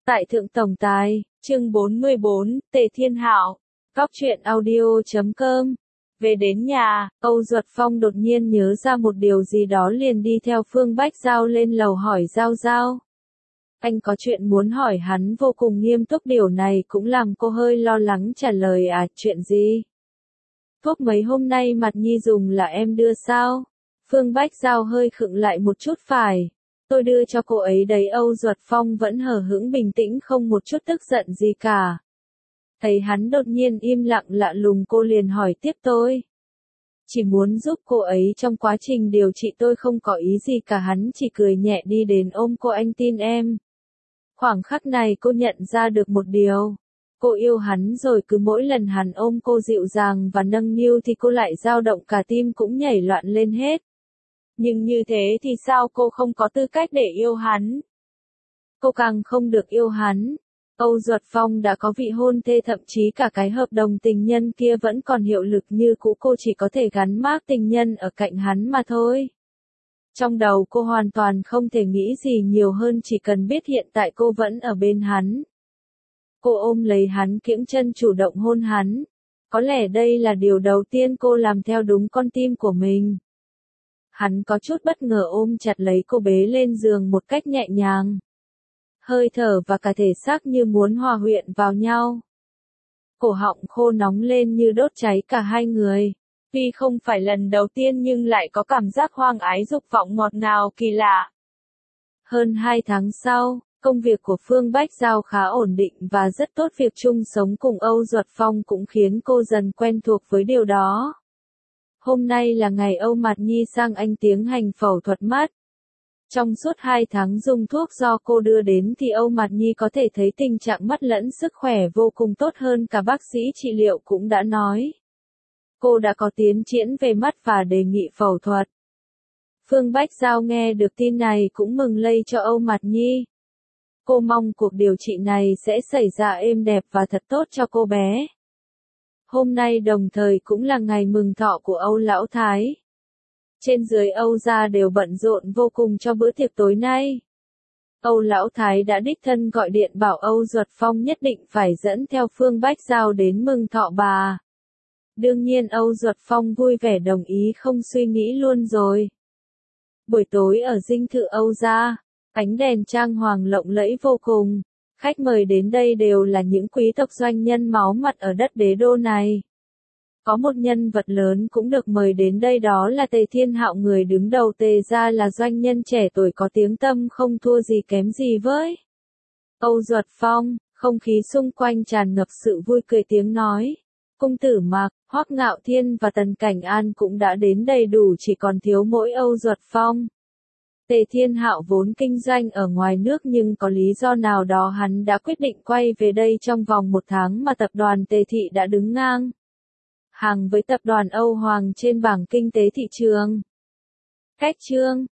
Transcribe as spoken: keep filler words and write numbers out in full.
Tại Thượng Tổng Tài, chương bốn mươi bốn, Tề Thiên Hạo, Góc truyện audio chấm com. Về đến nhà, Âu Duật Phong đột nhiên nhớ ra một điều gì đó liền đi theo Phương Bách Giao lên lầu hỏi Giao Giao. Anh có chuyện muốn hỏi hắn vô cùng nghiêm túc, điều này cũng làm cô hơi lo lắng trả lời. À, chuyện gì? Thuốc mấy hôm nay Mặt Nhi dùng là em đưa sao? Phương Bách Giao hơi khựng lại một chút. Phải, tôi đưa cho cô ấy đấy. Âu Duật Phong vẫn hờ hững bình tĩnh, không một chút tức giận gì cả. Thấy hắn đột nhiên im lặng lạ lùng, cô liền hỏi tiếp. Tôi chỉ muốn giúp cô ấy trong quá trình điều trị, tôi không có ý gì cả. Hắn chỉ cười nhẹ đi đến ôm cô. Anh tin em. Khoảng khắc này cô nhận ra được một điều. Cô yêu hắn rồi. Cứ mỗi lần hắn ôm cô dịu dàng và nâng niu thì cô lại dao động, cả tim cũng nhảy loạn lên hết. Nhưng như thế thì sao, cô không có tư cách để yêu hắn. Cô càng không được yêu hắn. Âu Duật Phong đã có vị hôn thê, thậm chí cả cái hợp đồng tình nhân kia vẫn còn hiệu lực như cũ. Cô chỉ có thể gắn mác tình nhân ở cạnh hắn mà thôi. Trong đầu cô hoàn toàn không thể nghĩ gì nhiều hơn, chỉ cần biết hiện tại cô vẫn ở bên hắn. Cô ôm lấy hắn, kiễng chân chủ động hôn hắn. Có lẽ đây là điều đầu tiên cô làm theo đúng con tim của mình. Hắn có chút bất ngờ ôm chặt lấy cô, bế lên giường một cách nhẹ nhàng. Hơi thở và cả thể xác như muốn hòa quyện vào nhau. Cổ họng khô nóng lên như đốt cháy cả hai người. Tuy không phải lần đầu tiên nhưng lại có cảm giác hoang ái, dục vọng ngọt ngào kỳ lạ. Hơn hai tháng sau, công việc của Phương Bách Giao khá ổn định và rất tốt. Việc chung sống cùng Âu Duật Phong cũng khiến cô dần quen thuộc với điều đó. Hôm nay là ngày Âu Mạt Nhi sang Anh tiến hành phẫu thuật mắt. Trong suốt hai tháng dùng thuốc do cô đưa đến thì Âu Mạt Nhi có thể thấy tình trạng mắt lẫn sức khỏe vô cùng tốt hơn. Cả bác sĩ trị liệu cũng đã nói cô đã có tiến triển về mắt và đề nghị phẫu thuật. Phương Bách Giao nghe được tin này cũng mừng lây cho Âu Mạt Nhi. Cô mong cuộc điều trị này sẽ xảy ra êm đẹp và thật tốt cho cô bé. Hôm nay đồng thời cũng là ngày mừng thọ của Âu Lão Thái. Trên dưới Âu gia đều bận rộn vô cùng cho bữa tiệc tối nay. Âu Lão Thái đã đích thân gọi điện bảo Âu Duật Phong nhất định phải dẫn theo Phương Bách Giao đến mừng thọ bà. Đương nhiên Âu Duật Phong vui vẻ đồng ý, không suy nghĩ luôn rồi. Buổi tối ở dinh thự Âu gia, ánh đèn trang hoàng lộng lẫy vô cùng. Khách mời đến đây đều là những quý tộc doanh nhân máu mặt ở đất đế đô này. Có một nhân vật lớn cũng được mời đến đây, đó là Tề Thiên Hạo. Người đứng đầu Tề gia là doanh nhân trẻ tuổi có tiếng tăm không thua gì kém gì với Âu Duật Phong. Không khí xung quanh tràn ngập sự vui cười tiếng nói. Cung tử Mạc, Hoắc Ngạo Thiên và Tần Cảnh An cũng đã đến đầy đủ, chỉ còn thiếu mỗi Âu Duật Phong. Tề Thiên Hạo vốn kinh doanh ở ngoài nước nhưng có lý do nào đó hắn đã quyết định quay về đây. Trong vòng một tháng mà tập đoàn Tề Thị đã đứng ngang hàng với tập đoàn Âu Hoàng trên bảng kinh tế thị trường. Cách chương